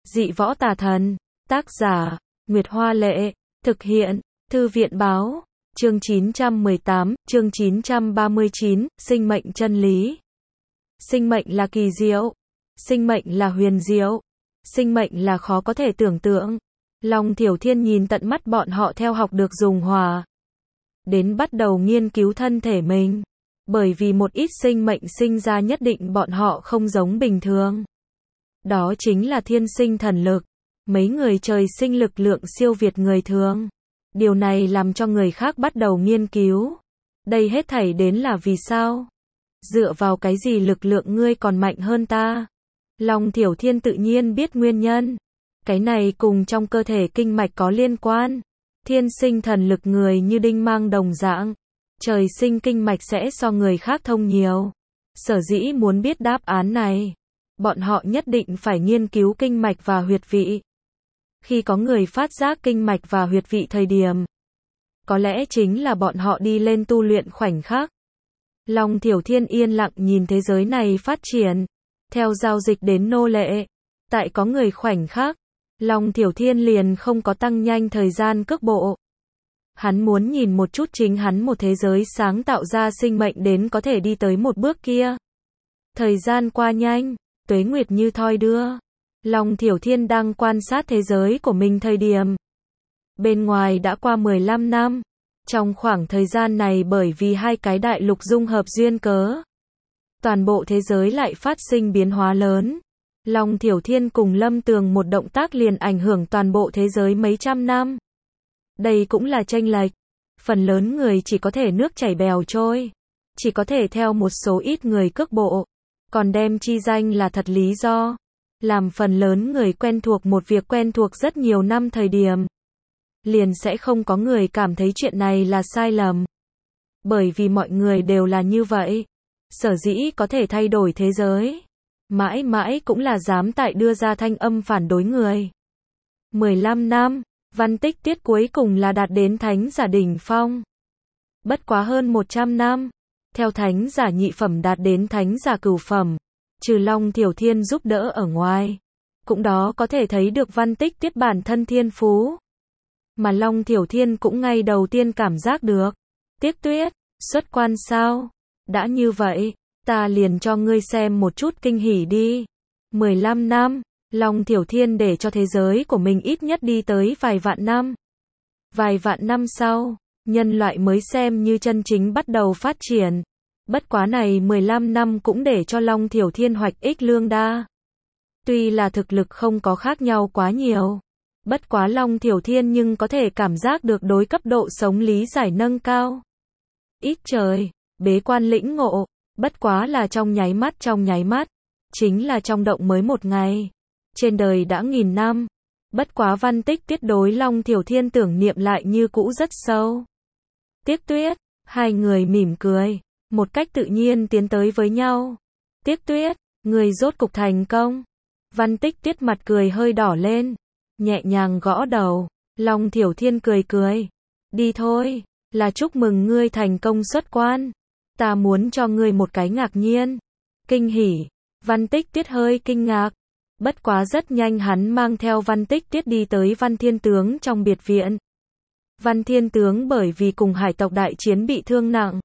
Dị võ tà thần. Tác giả, Nguyệt Hoa Lệ. Thực hiện, Thư viện Báo. Chương 918, chương 939, sinh mệnh chân lý. Sinh mệnh là kỳ diệu. Sinh mệnh là huyền diệu. Sinh mệnh là khó có thể tưởng tượng. Long Thiểu Thiên nhìn tận mắt bọn họ theo học được dùng hòa đến bắt đầu nghiên cứu thân thể mình. Bởi vì một ít sinh mệnh sinh ra nhất định bọn họ không giống bình thường. Đó chính là thiên sinh thần lực. Mấy người trời sinh lực lượng siêu việt người thường. Điều này làm cho người khác bắt đầu nghiên cứu. Đây hết thảy đến là vì sao? Dựa vào cái gì lực lượng ngươi còn mạnh hơn ta? Long Thiểu Thiên tự nhiên biết nguyên nhân. Cái này cùng trong cơ thể kinh mạch có liên quan. Thiên sinh thần lực người như đinh mang đồng dạng. Trời sinh kinh mạch sẽ so người khác thông nhiều. Sở dĩ muốn biết đáp án này, bọn họ nhất định phải nghiên cứu kinh mạch và huyệt vị. Khi có người phát giác kinh mạch và huyệt vị thời điểm, có lẽ chính là bọn họ đi lên tu luyện khoảnh khắc. Long Thiểu Thiên yên lặng nhìn thế giới này phát triển, theo giao dịch đến nô lệ. Tại có người khoảnh khắc, Long Thiểu Thiên liền không có tăng nhanh thời gian cước bộ. Hắn muốn nhìn một chút chính hắn một thế giới sáng tạo ra sinh mệnh đến có thể đi tới một bước kia. Thời gian qua nhanh, tuế nguyệt như thoi đưa. Long Thiểu Thiên đang quan sát thế giới của mình thời điểm. Bên ngoài đã qua 15 năm. Trong khoảng thời gian này bởi vì hai cái đại lục dung hợp duyên cớ, toàn bộ thế giới lại phát sinh biến hóa lớn. Long Thiểu Thiên cùng Lâm Tường một động tác liền ảnh hưởng toàn bộ thế giới mấy trăm năm. Đây cũng là chênh lệch. Phần lớn người chỉ có thể nước chảy bèo trôi. Chỉ có thể theo một số ít người cước bộ. Còn đem chi danh là thật lý do. Làm phần lớn người quen thuộc một việc quen thuộc rất nhiều năm thời điểm, liền sẽ không có người cảm thấy chuyện này là sai lầm. Bởi vì mọi người đều là như vậy. Sở dĩ có thể thay đổi thế giới, mãi mãi cũng là dám tại đưa ra thanh âm phản đối người. 15 năm, Văn Tích Tiết cuối cùng là đạt đến thánh giả đỉnh phong. Bất quá hơn 100 năm, theo thánh giả nhị phẩm đạt đến thánh giả cửu phẩm, trừ Long Thiểu Thiên giúp đỡ ở ngoài, cũng đó có thể thấy được Văn Tích Tiết bản thân thiên phú. Mà Long Thiểu Thiên cũng ngay đầu tiên cảm giác được. Tiếc Tuyết, xuất quan sao? Đã như vậy, ta liền cho ngươi xem một chút kinh hỉ đi. 15 năm, Long Thiểu Thiên để cho thế giới của mình ít nhất đi tới vài vạn năm. Vài vạn năm sau, nhân loại mới xem như chân chính bắt đầu phát triển. Bất quá này 15 năm cũng để cho Long Thiểu Thiên hoạch ích lương đa. Tuy là thực lực không có khác nhau quá nhiều, bất quá Long Thiểu Thiên nhưng có thể cảm giác được đối cấp độ sống lý giải nâng cao. Ít trời, bế quan lĩnh ngộ, bất quá là trong nháy mắt, chính là trong động mới một ngày. Trên đời đã nghìn năm, bất quá Văn Tích Tiết đối Long Thiểu Thiên tưởng niệm lại như cũ rất sâu. Tiếc Tuyết, hai người mỉm cười, một cách tự nhiên tiến tới với nhau. Tiếc Tuyết, người rốt cục thành công. Văn Tích Tiết mặt cười hơi đỏ lên, nhẹ nhàng gõ đầu. Long Thiểu Thiên cười cười. Đi thôi, là chúc mừng ngươi thành công xuất quan. Ta muốn cho ngươi một cái ngạc nhiên. Kinh hỉ. Văn Tích Tiết hơi kinh ngạc. Bất quá rất nhanh hắn mang theo Văn Tích Tiết đi tới Văn Thiên Tướng trong biệt viện. Văn Thiên Tướng bởi vì cùng hải tộc đại chiến bị thương nặng,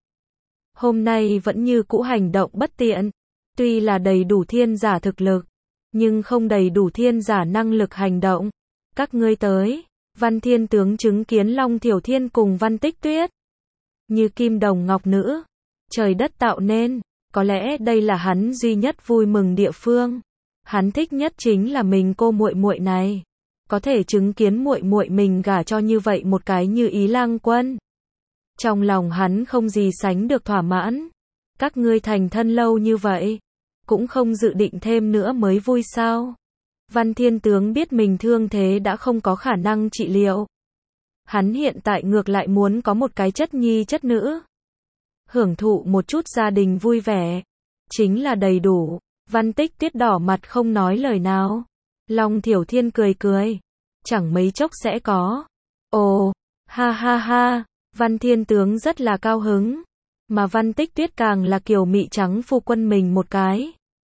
hôm nay vẫn như cũ hành động bất tiện. Tuy là đầy đủ thiên giả thực lực, nhưng không đầy đủ thiên giả năng lực hành động. Các ngươi tới. Văn Thiên Tướng chứng kiến Long Thiểu Thiên cùng Văn Tích Tuyết như kim đồng ngọc nữ, trời đất tạo nên. Có lẽ đây là hắn duy nhất vui mừng địa phương. Hắn thích nhất chính là mình cô muội muội này, có thể chứng kiến muội muội mình gả cho như vậy một cái Như Ý lang quân. Trong lòng hắn không gì sánh được thỏa mãn. Các ngươi thành thân lâu như vậy, cũng không dự định thêm nữa mới vui sao? Văn Thiên Tướng biết mình thương thế đã không có khả năng trị liệu. Hắn hiện tại ngược lại muốn có một cái chất nhi chất nữ. Hưởng thụ một chút gia đình vui vẻ. Chính là đầy đủ. Văn Tích Tiết đỏ mặt không nói lời nào. Long Thiểu Thiên cười cười. Chẳng mấy chốc sẽ có. Ồ, ha ha ha. Văn Thiên Tướng rất là cao hứng. Mà Văn Tích Tuyết càng là kiều mị trắng phu quân mình một cái.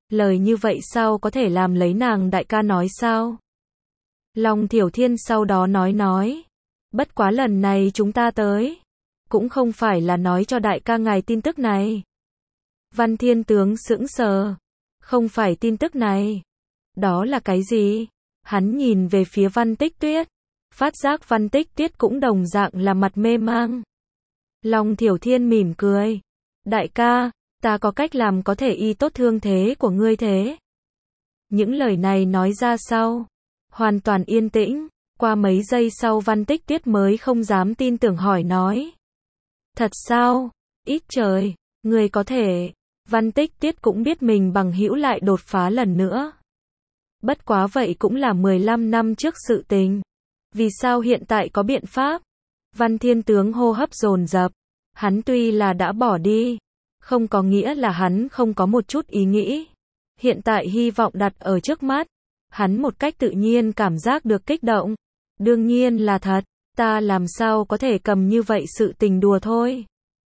Lời như vậy sao có thể làm lấy nàng đại ca nói sao? Long Thiểu Thiên sau đó nói. Bất quá lần này chúng ta tới, cũng không phải là nói cho đại ca ngài tin tức này. Văn Thiên Tướng sững sờ. Không phải tin tức này. Đó là cái gì? Hắn nhìn về phía Văn Tích Tuyết. Phát giác Văn Tích Tuyết cũng đồng dạng là mặt mê mang. Long Thiểu Thiên mỉm cười. Đại ca, ta có cách làm có thể y tốt thương thế của ngươi thế. Những lời này nói ra sau. Hoàn toàn yên tĩnh. Qua mấy giây sau Văn Tích Tuyết mới không dám tin tưởng hỏi nói. Thật sao? Ít trời, ngươi có thể. Văn Tích Tuyết cũng biết mình bằng hữu lại đột phá lần nữa. Bất quá vậy cũng là 15 năm trước sự tình. Vì sao hiện tại có biện pháp? Văn Thiên Tướng hô hấp dồn dập. Hắn tuy là đã bỏ đi, không có nghĩa là hắn không có một chút ý nghĩ. Hiện tại hy vọng đặt ở trước mắt. Hắn một cách tự nhiên cảm giác được kích động. Đương nhiên là thật, ta làm sao có thể cầm như vậy sự tình đùa thôi.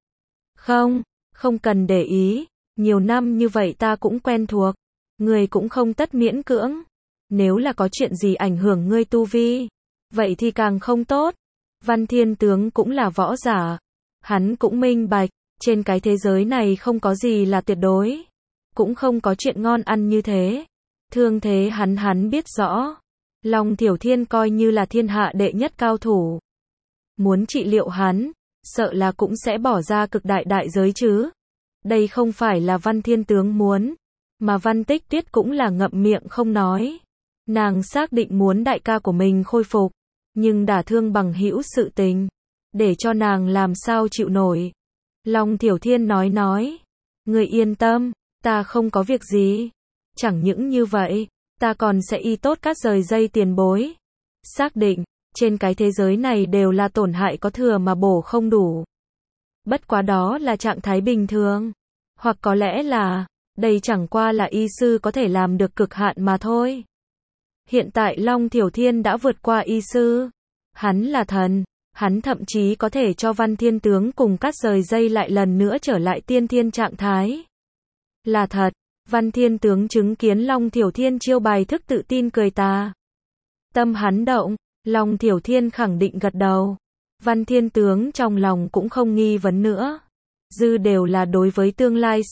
Không cần để ý. Nhiều năm như vậy ta cũng quen thuộc. Người cũng không tất miễn cưỡng. Nếu là có chuyện gì ảnh hưởng ngươi tu vi, vậy thì càng không tốt. Văn Thiên Tướng cũng là võ giả. Hắn cũng minh bạch, trên cái thế giới này không có gì là tuyệt đối. Cũng không có chuyện ngon ăn như thế. Thương thế hắn biết rõ. Long Thiểu Thiên coi như là thiên hạ đệ nhất cao thủ. Muốn trị liệu hắn, sợ là cũng sẽ bỏ ra cực đại giới chứ. Đây không phải là Văn Thiên Tướng muốn, mà Văn Tích Tuyết cũng là ngậm miệng không nói. Nàng xác định muốn đại ca của mình khôi phục, nhưng đả thương bằng hữu sự tình, để cho nàng làm sao chịu nổi. Long Thiểu Thiên nói, ngươi yên tâm, ta không có việc gì. Chẳng những như vậy, ta còn sẽ y tốt các rời dây tiền bối. Xác định, trên cái thế giới này đều là tổn hại có thừa mà bổ không đủ. Bất quá đó là trạng thái bình thường. Hoặc có lẽ là, đây chẳng qua là y sư có thể làm được cực hạn mà thôi. Hiện tại Long Thiểu Thiên đã vượt qua y sư. Hắn là thần. Hắn thậm chí có thể cho Văn Thiên Tướng cùng cắt rời dây lại lần nữa trở lại tiên thiên trạng thái. Là thật. Văn Thiên Tướng chứng kiến Long Thiểu Thiên chiêu bài thức tự tin cười ta. Tâm hắn động. Long Thiểu Thiên khẳng định gật đầu. Văn Thiên Tướng trong lòng cũng không nghi vấn nữa. Dư đều là đối với tương lai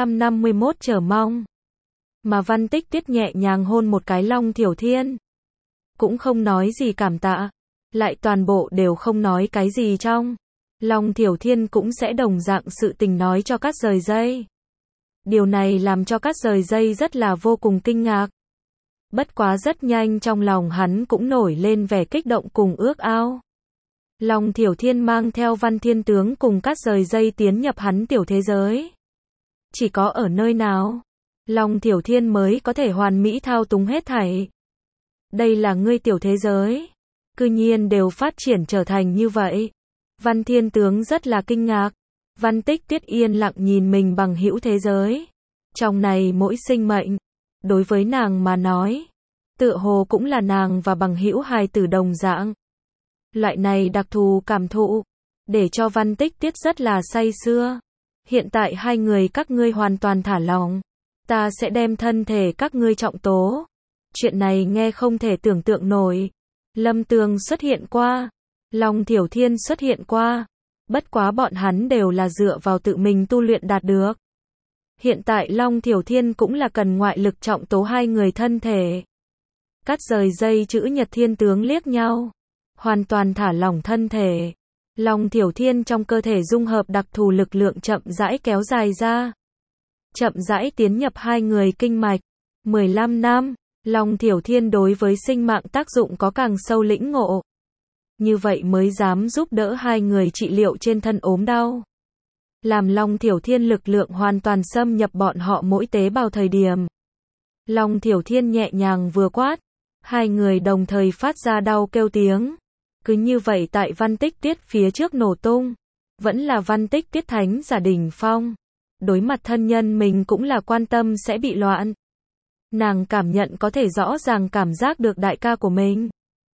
651 chờ mong. Mà Văn Tích Tuyết nhẹ nhàng hôn một cái Long Thiểu Thiên. Cũng không nói gì cảm tạ. Lại toàn bộ đều không nói cái gì trong. Long Thiểu Thiên cũng sẽ đồng dạng sự tình nói cho cắt rời dây. Điều này làm cho cắt rời dây rất là vô cùng kinh ngạc. Bất quá rất nhanh trong lòng hắn cũng nổi lên vẻ kích động cùng ước ao. Long Thiểu Thiên mang theo Văn Thiên Tướng cùng cắt rời dây tiến nhập hắn tiểu thế giới. Chỉ có ở nơi nào, Long Thiểu Thiên mới có thể hoàn mỹ thao túng hết thảy. Đây là ngươi tiểu thế giới. Cư nhiên đều phát triển trở thành như vậy. Văn Thiên Tướng rất là kinh ngạc. Văn Tích Tuyết yên lặng nhìn mình bằng hữu thế giới. Trong này mỗi sinh mệnh, đối với nàng mà nói, tựa hồ cũng là nàng và bằng hữu hài tử đồng dạng. Loại này đặc thù cảm thụ, để cho Văn Tích Tuyết rất là say sưa. Hiện tại hai người các ngươi hoàn toàn thả lỏng. Ta sẽ đem thân thể các ngươi trọng tố. Chuyện này nghe không thể tưởng tượng nổi. Lâm Tường xuất hiện qua. Long Thiểu Thiên xuất hiện qua. Bất quá bọn hắn đều là dựa vào tự mình tu luyện đạt được. Hiện tại Long Thiểu Thiên cũng là cần ngoại lực trọng tố hai người thân thể. Cắt rời dây chữ Nhật Thiên Tướng liếc nhau. Hoàn toàn thả lỏng thân thể. Long Thiểu Thiên trong cơ thể dung hợp đặc thù lực lượng chậm rãi kéo dài ra. Chậm rãi tiến nhập hai người kinh mạch. 15 năm, Long Thiểu Thiên đối với sinh mạng tác dụng có càng sâu lĩnh ngộ. Như vậy mới dám giúp đỡ hai người trị liệu trên thân ốm đau. Làm Long Thiểu Thiên lực lượng hoàn toàn xâm nhập bọn họ mỗi tế bào thời điểm. Long Thiểu Thiên nhẹ nhàng vừa quát. Hai người đồng thời phát ra đau kêu tiếng. Cứ như vậy tại Văn Tích Tuyết phía trước nổ tung. Vẫn là Văn Tích Tuyết thánh giả đỉnh phong. Đối mặt thân nhân mình cũng là quan tâm sẽ bị loạn. Nàng cảm nhận có thể rõ ràng cảm giác được đại ca của mình.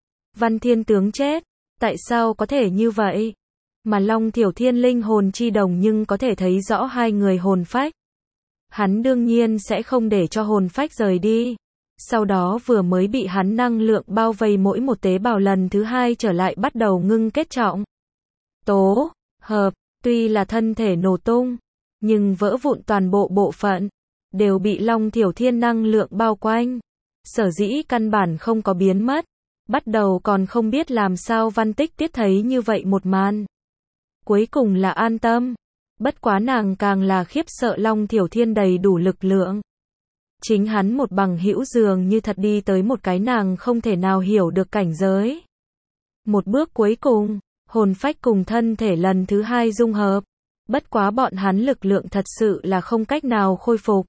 Văn Thiên Tướng chết. Tại sao có thể như vậy? Mà Long Thiểu Thiên linh hồn chi đồng nhưng có thể thấy rõ hai người hồn phách. hắn đương nhiên sẽ không để cho hồn phách rời đi. Sau đó vừa mới bị hắn năng lượng bao vây mỗi một tế bào lần thứ hai trở lại bắt đầu ngưng kết trọng. Tố, hợp, tuy là thân thể nổ tung, nhưng vỡ vụn toàn bộ bộ phận, đều bị Long Thiểu Thiên năng lượng bao quanh. Sở dĩ căn bản không có biến mất. Bắt đầu còn không biết làm sao Văn Tích Tiết thấy như vậy một màn. Cuối cùng là an tâm. Bất quá nàng càng là khiếp sợ Long Thiểu Thiên đầy đủ lực lượng. Chính hắn một bằng hữu dường như thật đi tới một cái nàng không thể nào hiểu được cảnh giới. Một bước cuối cùng, hồn phách cùng thân thể lần thứ hai dung hợp. Bất quá bọn hắn lực lượng thật sự là không cách nào khôi phục.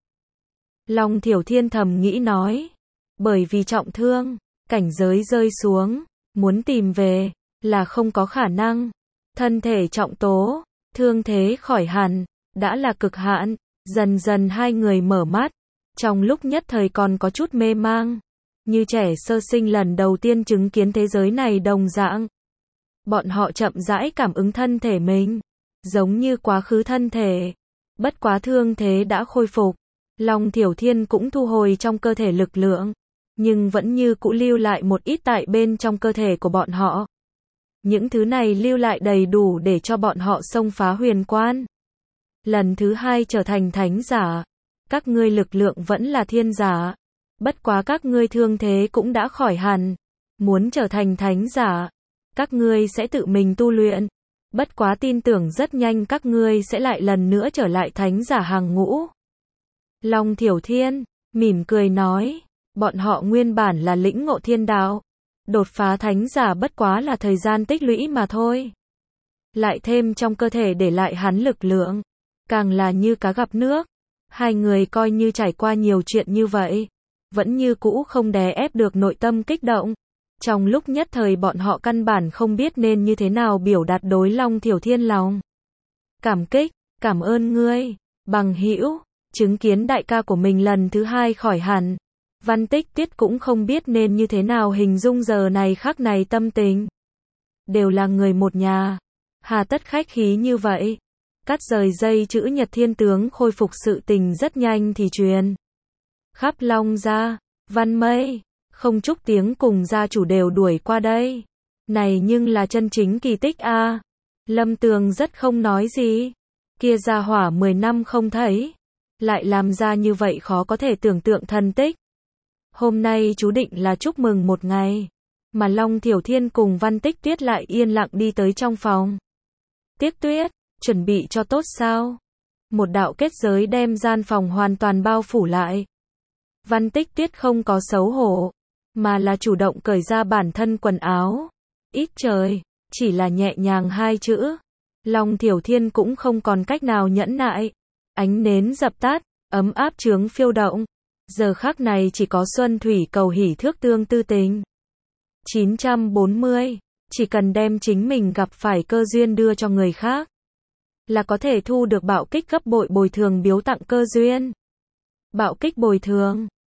Long Thiểu Thiên thầm nghĩ nói. Bởi vì trọng thương, cảnh giới rơi xuống, muốn tìm về, là không có khả năng. Thân thể trọng tố, thương thế khỏi hẳn, đã là cực hạn. Dần dần hai người mở mắt, trong lúc nhất thời còn có chút mê mang. Như trẻ sơ sinh lần đầu tiên chứng kiến thế giới này đồng dạng. Bọn họ chậm rãi cảm ứng thân thể mình, giống như quá khứ thân thể. Bất quá thương thế đã khôi phục. Long Thiểu Thiên cũng thu hồi trong cơ thể lực lượng, nhưng vẫn như cũ lưu lại một ít tại bên trong cơ thể của bọn họ. Những thứ này lưu lại đầy đủ để cho bọn họ xông phá huyền quan. Lần thứ hai trở thành thánh giả. Các ngươi lực lượng vẫn là thiên giả. Bất quá các ngươi thương thế cũng đã khỏi hẳn. Muốn trở thành thánh giả, các ngươi sẽ tự mình tu luyện. Bất quá tin tưởng rất nhanh các ngươi sẽ lại lần nữa trở lại thánh giả hàng ngũ. Long Thiểu Thiên mỉm cười nói, bọn họ nguyên bản là lĩnh ngộ thiên đạo, đột phá thánh giả bất quá là thời gian tích lũy mà thôi. Lại thêm trong cơ thể để lại hắn lực lượng, càng là như cá gặp nước. Hai người coi như trải qua nhiều chuyện như vậy, vẫn như cũ không đè ép được nội tâm kích động. Trong lúc nhất thời bọn họ căn bản không biết nên như thế nào biểu đạt đối Long Thiểu Thiên lòng cảm kích, cảm ơn ngươi, bằng hữu. Chứng kiến đại ca của mình lần thứ hai khỏi hẳn, Văn Tích Tiết cũng không biết nên như thế nào hình dung giờ này khắc này tâm tình. Đều là người một nhà, hà tất khách khí như vậy. Cắt rời dây chữ Nhật Thiên Tướng khôi phục sự tình rất nhanh thì truyền khắp Long gia. Văn Mây, Không Trúc tiếng cùng gia chủ đều đuổi qua đây. Này nhưng là chân chính kỳ tích a. Lâm Tường rất không nói gì. Kia gia hỏa 10 năm không thấy, lại làm ra như vậy khó có thể tưởng tượng thần tích. Hôm nay chú định là chúc mừng một ngày, mà Long Thiểu Thiên cùng Văn Tích Tuyết lại yên lặng đi tới trong phòng. Tiếc Tuyết, chuẩn bị cho tốt sao? Một đạo kết giới đem gian phòng hoàn toàn bao phủ lại. Văn Tích Tuyết không có xấu hổ, mà là chủ động cởi ra bản thân quần áo. Ít trời, chỉ là nhẹ nhàng hai chữ. Long Thiểu Thiên cũng không còn cách nào nhẫn nại. Ánh nến dập tắt, ấm áp chướng phiêu động. Giờ khắc này chỉ có Xuân Thủy cầu hỷ thước tương tư tình. 940, chỉ cần đem chính mình gặp phải cơ duyên đưa cho người khác, là có thể thu được bạo kích gấp bội bồi thường biếu tặng cơ duyên. Bạo kích bồi thường,